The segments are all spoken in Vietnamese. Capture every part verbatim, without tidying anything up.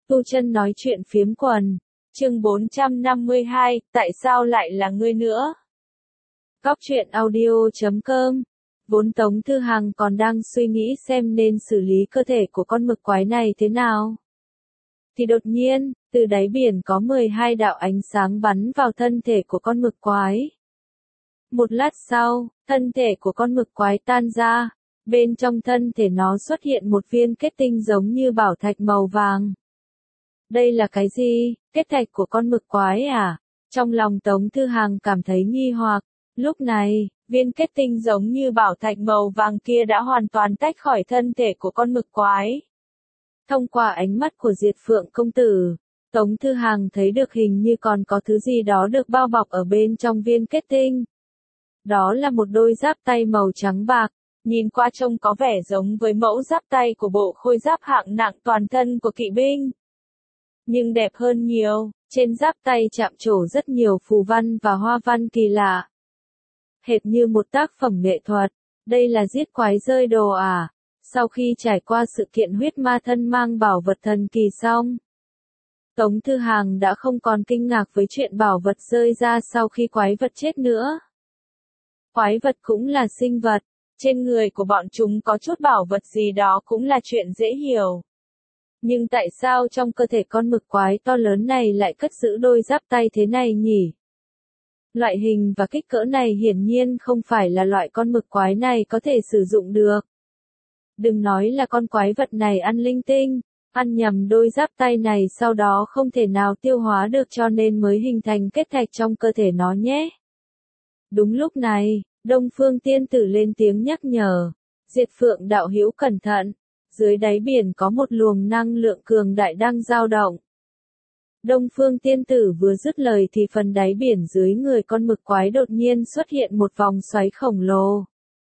Tu Chân nói chuyện phiếm quần, chương bốn trăm năm mươi hai, tại sao lại là ngươi nữa? Góc truyện audio chấm com. Vốn Tống Thư Hằng còn đang suy nghĩ xem nên xử lý cơ thể của con mực quái này thế nào. Thì đột nhiên, từ đáy biển có mười hai đạo ánh sáng bắn vào thân thể của con mực quái. Một lát sau, thân thể của con mực quái tan ra, bên trong thân thể nó xuất hiện một viên kết tinh giống như bảo thạch màu vàng. Đây là cái gì? Kết thạch của con mực quái à? Trong lòng Tống Thư Hằng cảm thấy nghi hoặc. Lúc này, viên kết tinh giống như bảo thạch màu vàng kia đã hoàn toàn tách khỏi thân thể của con mực quái. Thông qua ánh mắt của Diệt Phượng công tử, Tống Thư Hằng thấy được hình như còn có thứ gì đó được bao bọc ở bên trong viên kết tinh. Đó là một đôi giáp tay màu trắng bạc, nhìn qua trông có vẻ giống với mẫu giáp tay của bộ khôi giáp hạng nặng toàn thân của kỵ binh. Nhưng đẹp hơn nhiều, trên giáp tay chạm trổ rất nhiều phù văn và hoa văn kỳ lạ. Hệt như một tác phẩm nghệ thuật, đây là giết quái rơi đồ à? Sau khi trải qua sự kiện huyết ma thân mang bảo vật thần kỳ xong, Tống Thư Hằng đã không còn kinh ngạc với chuyện bảo vật rơi ra sau khi quái vật chết nữa. Quái vật cũng là sinh vật, trên người của bọn chúng có chút bảo vật gì đó cũng là chuyện dễ hiểu. Nhưng tại sao trong cơ thể con mực quái to lớn này lại cất giữ đôi giáp tay thế này nhỉ? Loại hình và kích cỡ này hiển nhiên không phải là loại con mực quái này có thể sử dụng được. Đừng nói là con quái vật này ăn linh tinh, ăn nhầm đôi giáp tay này sau đó không thể nào tiêu hóa được cho nên mới hình thành kết thạch trong cơ thể nó nhé. Đúng lúc này, Đông Phương Tiên Tử lên tiếng nhắc nhở, Diệt Phượng đạo hữu cẩn thận, dưới đáy biển có một luồng năng lượng cường đại đang dao động. Đông Phương Tiên Tử vừa dứt lời thì phần đáy biển dưới người con mực quái đột nhiên xuất hiện một vòng xoáy khổng lồ.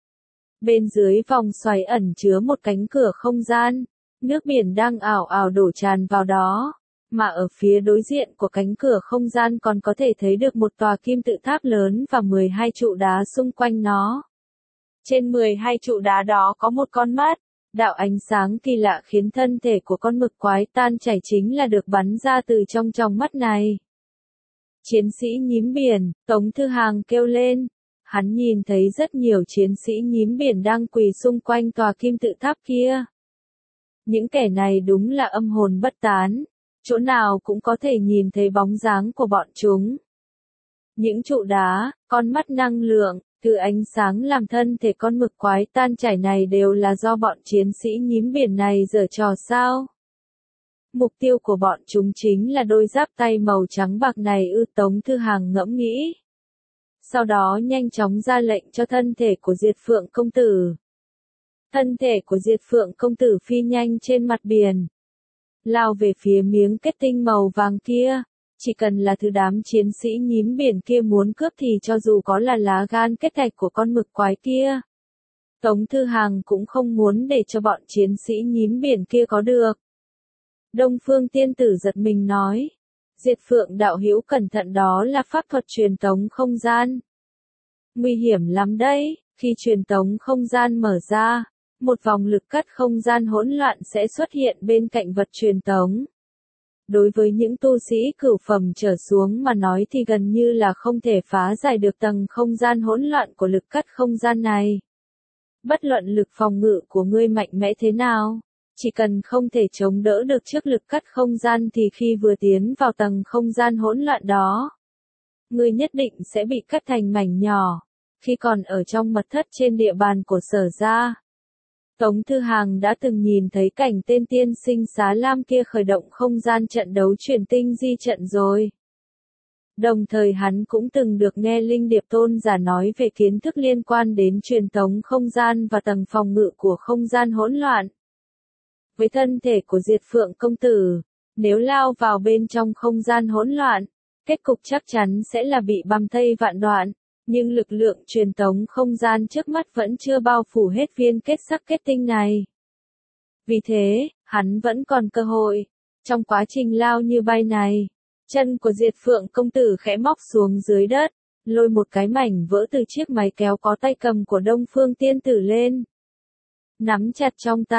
Bên dưới vòng xoáy ẩn chứa một cánh cửa không gian, nước biển đang ảo ảo đổ tràn vào đó, mà ở phía đối diện của cánh cửa không gian còn có thể thấy được một tòa kim tự tháp lớn và mười hai trụ đá xung quanh nó. Trên mười hai trụ đá đó có một con mắt, đạo ánh sáng kỳ lạ khiến thân thể của con mực quái tan chảy chính là được bắn ra từ trong tròng mắt này. Chiến sĩ nhím biển, Tống Thư Hằng kêu lên. Hắn nhìn thấy rất nhiều chiến sĩ nhím biển đang quỳ xung quanh tòa kim tự tháp kia. Những kẻ này đúng là âm hồn bất tán, chỗ nào cũng có thể nhìn thấy bóng dáng của bọn chúng. Những trụ đá, con mắt năng lượng, từ ánh sáng làm thân thể con mực quái tan chảy này đều là do bọn chiến sĩ nhím biển này giở trò sao? Mục tiêu của bọn chúng chính là đôi giáp tay màu trắng bạc này ư? Tống Thư Hằng ngẫm nghĩ. Sau đó nhanh chóng ra lệnh cho thân thể của Diệt Phượng công tử. Thân thể của Diệt Phượng công tử phi nhanh trên mặt biển, lao về phía miếng kết tinh màu vàng kia. Chỉ cần là thứ đám chiến sĩ nhím biển kia muốn cướp thì cho dù có là lá gan kết thạch của con mực quái kia, Tống Thư Hằng cũng không muốn để cho bọn chiến sĩ nhím biển kia có được. Đông Phương Tiên Tử giật mình nói, Diệt Phượng đạo hữu cẩn thận, đó là pháp thuật truyền tống không gian. Nguy hiểm lắm đấy, khi truyền tống không gian mở ra, một vòng lực cắt không gian hỗn loạn sẽ xuất hiện bên cạnh vật truyền tống. Đối với những tu sĩ cửu phẩm trở xuống mà nói thì gần như là không thể phá giải được tầng không gian hỗn loạn của lực cắt không gian này. Bất luận lực phòng ngự của ngươi mạnh mẽ thế nào, chỉ cần không thể chống đỡ được trước lực cắt không gian thì khi vừa tiến vào tầng không gian hỗn loạn đó, ngươi nhất định sẽ bị cắt thành mảnh nhỏ. Khi còn ở trong mật thất trên địa bàn của Sở gia, Tống Thư Hằng đã từng nhìn thấy cảnh tên tiên sinh Xá Lam kia khởi động không gian trận đấu truyền tinh di trận rồi. Đồng thời hắn cũng từng được nghe Linh Điệp Tôn giả nói về kiến thức liên quan đến truyền tống không gian và tầng phòng ngự của không gian hỗn loạn. Với thân thể của Diệt Phượng công tử, nếu lao vào bên trong không gian hỗn loạn, kết cục chắc chắn sẽ là bị băm thây vạn đoạn. Nhưng lực lượng truyền tống không gian trước mắt vẫn chưa bao phủ hết viên kết sắc kết tinh này. Vì thế, hắn vẫn còn cơ hội. Trong quá trình lao như bay này, chân của Diệt Phượng công tử khẽ móc xuống dưới đất, lôi một cái mảnh vỡ từ chiếc máy kéo có tay cầm của Đông Phương Tiên Tử lên. Nắm chặt trong tay,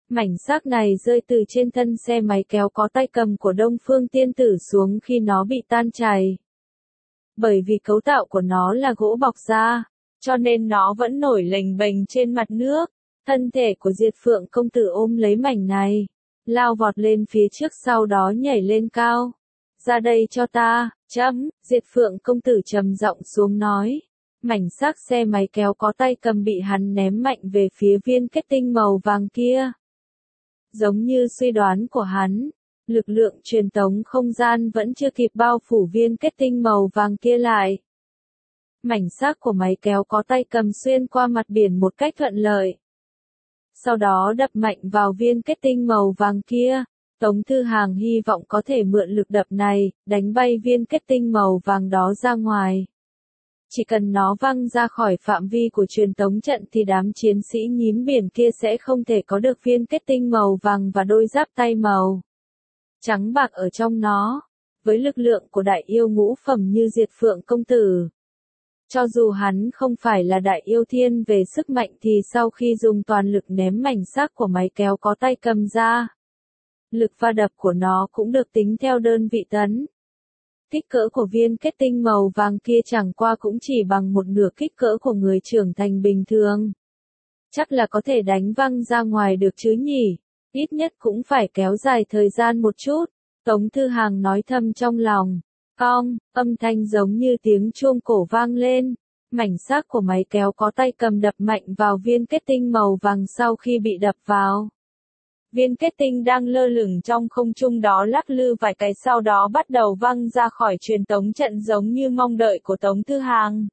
Mảnh xác này rơi từ trên thân xe máy kéo có tay cầm của Đông Phương Tiên Tử xuống khi nó bị tan chảy. Bởi vì cấu tạo của nó là gỗ bọc da, cho nên nó vẫn nổi lềnh bềnh trên mặt nước. Thân thể của Diệt Phượng công tử ôm lấy mảnh này, lao vọt lên phía trước sau đó nhảy lên cao. Ra đây cho ta, chấm, Diệt Phượng công tử trầm giọng xuống nói. Mảnh xác xe máy kéo có tay cầm bị hắn ném mạnh về phía viên kết tinh màu vàng kia. Giống như suy đoán của hắn, lực lượng truyền tống không gian vẫn chưa kịp bao phủ viên kết tinh màu vàng kia lại. Mảnh xác của máy kéo có tay cầm xuyên qua mặt biển một cách thuận lợi. Sau đó đập mạnh vào viên kết tinh màu vàng kia. Tống Thư Hàng hy vọng có thể mượn lực đập này, đánh bay viên kết tinh màu vàng đó ra ngoài. Chỉ cần nó văng ra khỏi phạm vi của truyền tống trận thì đám chiến sĩ nhím biển kia sẽ không thể có được viên kết tinh màu vàng và đôi giáp tay màu trắng bạc ở trong nó. Với lực lượng của đại yêu ngũ phẩm như Diệt Phượng công tử, cho dù hắn không phải là đại yêu thiên về sức mạnh thì sau khi dùng toàn lực ném mảnh xác của máy kéo có tay cầm ra, lực va đập của nó cũng được tính theo đơn vị tấn. Kích cỡ của viên kết tinh màu vàng kia chẳng qua cũng chỉ bằng một nửa kích cỡ của người trưởng thành bình thường. Chắc là có thể đánh văng ra ngoài được chứ nhỉ, ít nhất cũng phải kéo dài thời gian một chút. Tống Thư Hàng nói thầm trong lòng. Cong, âm thanh giống như tiếng chuông cổ vang lên. Mảnh xác của máy kéo có tay cầm đập mạnh vào viên kết tinh màu vàng sau khi bị đập vào. Viên kết tinh đang lơ lửng trong không trung đó lắc lư vài cái sau đó bắt đầu văng ra khỏi truyền tống trận giống như mong đợi của Tống Thư Hàng.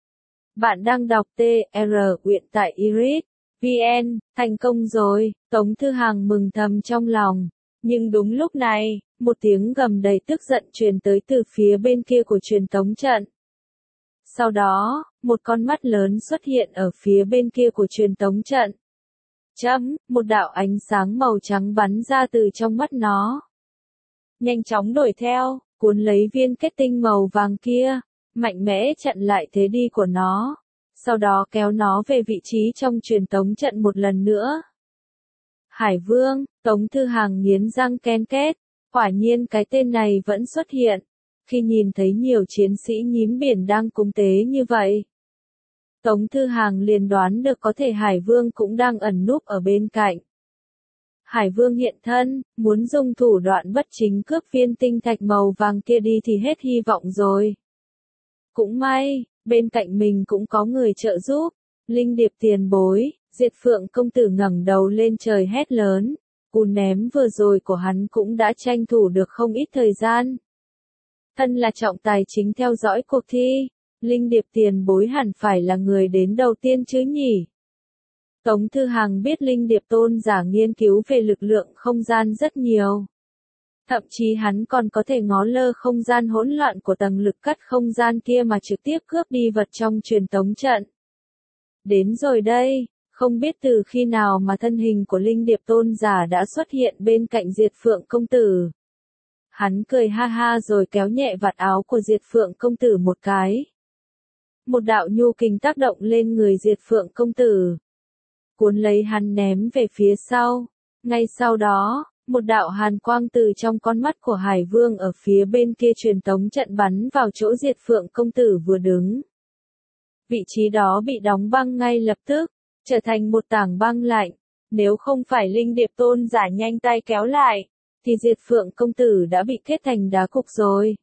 Bạn đang đọc T R truyện tại Iris chấm vn, thành công rồi, Tống Thư Hàng mừng thầm trong lòng. Nhưng đúng lúc này, một tiếng gầm đầy tức giận truyền tới từ phía bên kia của truyền tống trận. Sau đó, một con mắt lớn xuất hiện ở phía bên kia của truyền tống trận. Chấm, một đạo ánh sáng màu trắng bắn ra từ trong mắt nó. Nhanh chóng đuổi theo, cuốn lấy viên kết tinh màu vàng kia, mạnh mẽ chặn lại thế đi của nó. Sau đó kéo nó về vị trí trong truyền tống trận một lần nữa. Hải Vương, Tống Thư Hàng nghiến răng ken két, quả nhiên cái tên này vẫn xuất hiện. Khi nhìn thấy nhiều chiến sĩ nhím biển đang cúng tế như vậy, Tống Thư Hàng liền đoán được có thể Hải Vương cũng đang ẩn núp ở bên cạnh. Hải Vương hiện thân, muốn dùng thủ đoạn bất chính cướp viên tinh thạch màu vàng kia đi thì hết hy vọng rồi. Cũng may, bên cạnh mình cũng có người trợ giúp. Linh Điệp tiền bối, Diệt Phượng công tử ngẩng đầu lên trời hét lớn. Cú ném vừa rồi của hắn cũng đã tranh thủ được không ít thời gian. Thân là trọng tài chính theo dõi cuộc thi, Linh Điệp tiền bối hẳn phải là người đến đầu tiên chứ nhỉ? Tống Thư Hàng biết Linh Điệp tôn giả nghiên cứu về lực lượng không gian rất nhiều. Thậm chí hắn còn có thể ngó lơ không gian hỗn loạn của tầng lực cắt không gian kia mà trực tiếp cướp đi vật trong truyền tống trận. Đến rồi đây, không biết từ khi nào mà thân hình của Linh Điệp tôn giả đã xuất hiện bên cạnh Diệt Phượng công tử. Hắn cười ha ha rồi kéo nhẹ vạt áo của Diệt Phượng công tử một cái. Một đạo nhu kình tác động lên người Diệt Phượng công tử, cuốn lấy hắn ném về phía sau. Ngay sau đó, một đạo hàn quang từ trong con mắt của Hải Vương ở phía bên kia truyền tống trận bắn vào chỗ Diệt Phượng công tử vừa đứng. Vị trí đó bị đóng băng ngay lập tức, trở thành một tảng băng lạnh. Nếu không phải Linh Điệp tôn giả nhanh tay kéo lại, thì Diệt Phượng công tử đã bị kết thành đá cục rồi.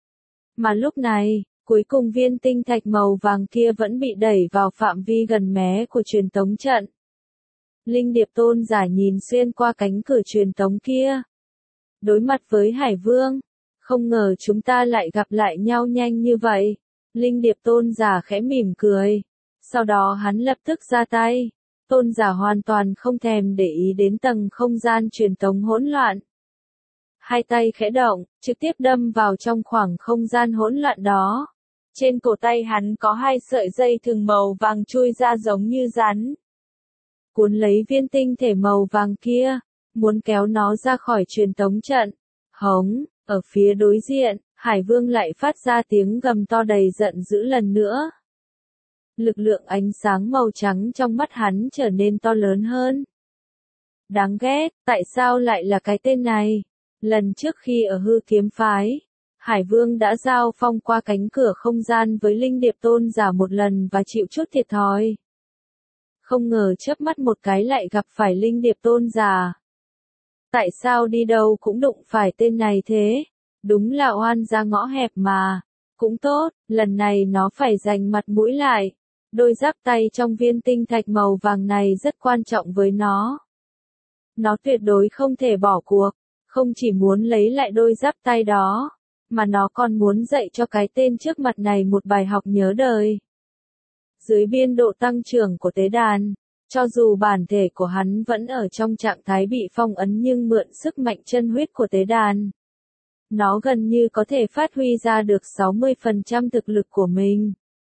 Mà lúc này, cuối cùng viên tinh thạch màu vàng kia vẫn bị đẩy vào phạm vi gần mé của truyền tống trận. Linh Điệp tôn giả nhìn xuyên qua cánh cửa truyền tống kia. Đối mặt với Hải Vương, không ngờ chúng ta lại gặp lại nhau nhanh như vậy. Linh Điệp tôn giả khẽ mỉm cười. Sau đó hắn lập tức ra tay. Tôn giả hoàn toàn không thèm để ý đến tầng không gian truyền tống hỗn loạn. Hai tay khẽ động, trực tiếp đâm vào trong khoảng không gian hỗn loạn đó. Trên cổ tay hắn có hai sợi dây thừng màu vàng chui ra giống như rắn. Cuốn lấy viên tinh thể màu vàng kia, muốn kéo nó ra khỏi truyền tống trận. Hống, ở phía đối diện, Hải Vương lại phát ra tiếng gầm to đầy giận dữ lần nữa. Lực lượng ánh sáng màu trắng trong mắt hắn trở nên to lớn hơn. Đáng ghét, tại sao lại là cái tên này? Lần trước khi ở hư kiếm phái, Hải Vương đã giao phong qua cánh cửa không gian với Linh Điệp Tôn giả một lần và chịu chút thiệt thòi. Không ngờ chớp mắt một cái lại gặp phải Linh Điệp Tôn giả. Tại sao đi đâu cũng đụng phải tên này thế? Đúng là oan ra ngõ hẹp mà. Cũng tốt, lần này nó phải dành mặt mũi lại. Đôi giáp tay trong viên tinh thạch màu vàng này rất quan trọng với nó. Nó tuyệt đối không thể bỏ cuộc. Không chỉ muốn lấy lại đôi giáp tay đó, mà nó còn muốn dạy cho cái tên trước mặt này một bài học nhớ đời. Dưới biên độ tăng trưởng của tế đàn, cho dù bản thể của hắn vẫn ở trong trạng thái bị phong ấn nhưng mượn sức mạnh chân huyết của tế đàn, nó gần như có thể phát huy ra được sáu mươi phần trăm thực lực của mình.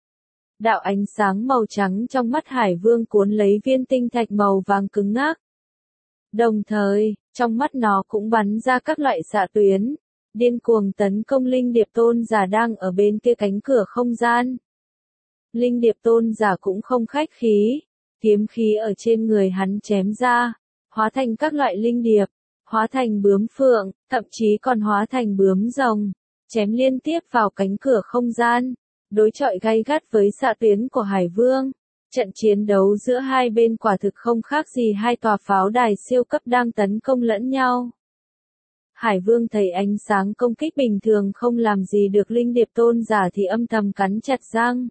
Đạo ánh sáng màu trắng trong mắt Hải Vương cuốn lấy viên tinh thạch màu vàng cứng ngắc. Đồng thời, trong mắt nó cũng bắn ra các loại xạ tuyến, điên cuồng tấn công Linh Điệp Tôn giả đang ở bên kia cánh cửa không gian. Linh Điệp Tôn giả cũng không khách khí, kiếm khí ở trên người hắn chém ra, hóa thành các loại linh điệp, hóa thành bướm phượng, thậm chí còn hóa thành bướm rồng, chém liên tiếp vào cánh cửa không gian, đối chọi gay gắt với xạ tuyến của Hải Vương. Trận chiến đấu giữa hai bên quả thực không khác gì hai tòa pháo đài siêu cấp đang tấn công lẫn nhau. Hải Vương thấy ánh sáng công kích bình thường không làm gì được Linh Điệp Tôn giả thì âm thầm cắn chặt răng.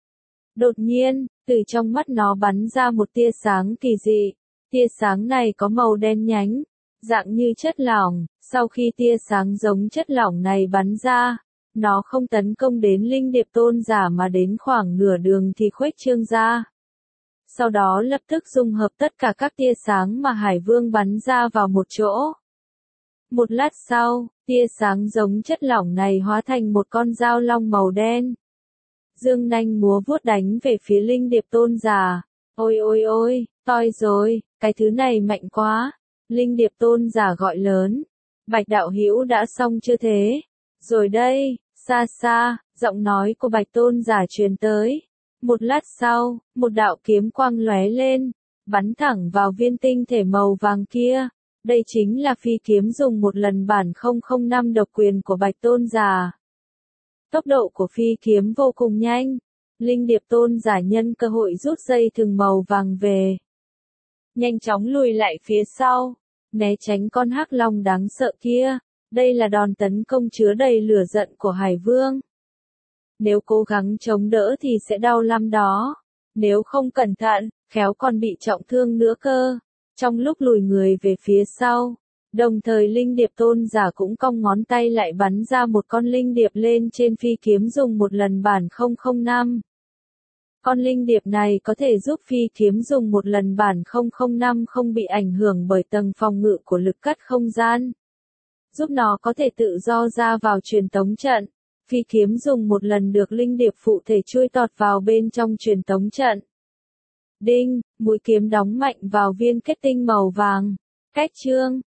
Đột nhiên, từ trong mắt nó bắn ra một tia sáng kỳ dị. Tia sáng này có màu đen nhánh, dạng như chất lỏng. Sau khi tia sáng giống chất lỏng này bắn ra, nó không tấn công đến Linh Điệp Tôn giả mà đến khoảng nửa đường thì khuếch trương ra. Sau đó lập tức dung hợp tất cả các tia sáng mà Hải Vương bắn ra vào một chỗ. Một lát sau, tia sáng giống chất lỏng này hóa thành một con dao long màu đen. Dương nanh múa vuốt đánh về phía Linh Điệp Tôn giả. Ôi ôi ôi, toi rồi, cái thứ này mạnh quá. Linh Điệp Tôn giả gọi lớn. Bạch đạo hữu đã xong chưa thế? Rồi đây, xa xa, giọng nói của Bạch Tôn giả truyền tới. Một lát sau, một đạo kiếm quang lóe lên, bắn thẳng vào viên tinh thể màu vàng kia. Đây chính là phi kiếm dùng một lần bản không không năm độc quyền của Bạch Tôn giả. Tốc độ của phi kiếm vô cùng nhanh. Linh Điệp Tôn giả nhân cơ hội rút dây thừng màu vàng về. Nhanh chóng lùi lại phía sau, né tránh con hắc long đáng sợ kia. Đây là đòn tấn công chứa đầy lửa giận của Hải Vương. Nếu cố gắng chống đỡ thì sẽ đau lắm đó. Nếu không cẩn thận, khéo còn bị trọng thương nữa cơ. Trong lúc lùi người về phía sau, đồng thời Linh Điệp Tôn giả cũng cong ngón tay lại bắn ra một con linh điệp lên trên phi kiếm dùng một lần bản không không năm. Con linh điệp này có thể giúp phi kiếm dùng một lần bản không không năm không bị ảnh hưởng bởi tầng phòng ngự của lực cắt không gian. Giúp nó có thể tự do ra vào truyền tống trận. Phi kiếm dùng một lần được linh điệp phụ thể chui tọt vào bên trong truyền tống trận. Đinh, mũi kiếm đóng mạnh vào viên kết tinh màu vàng. Cách chương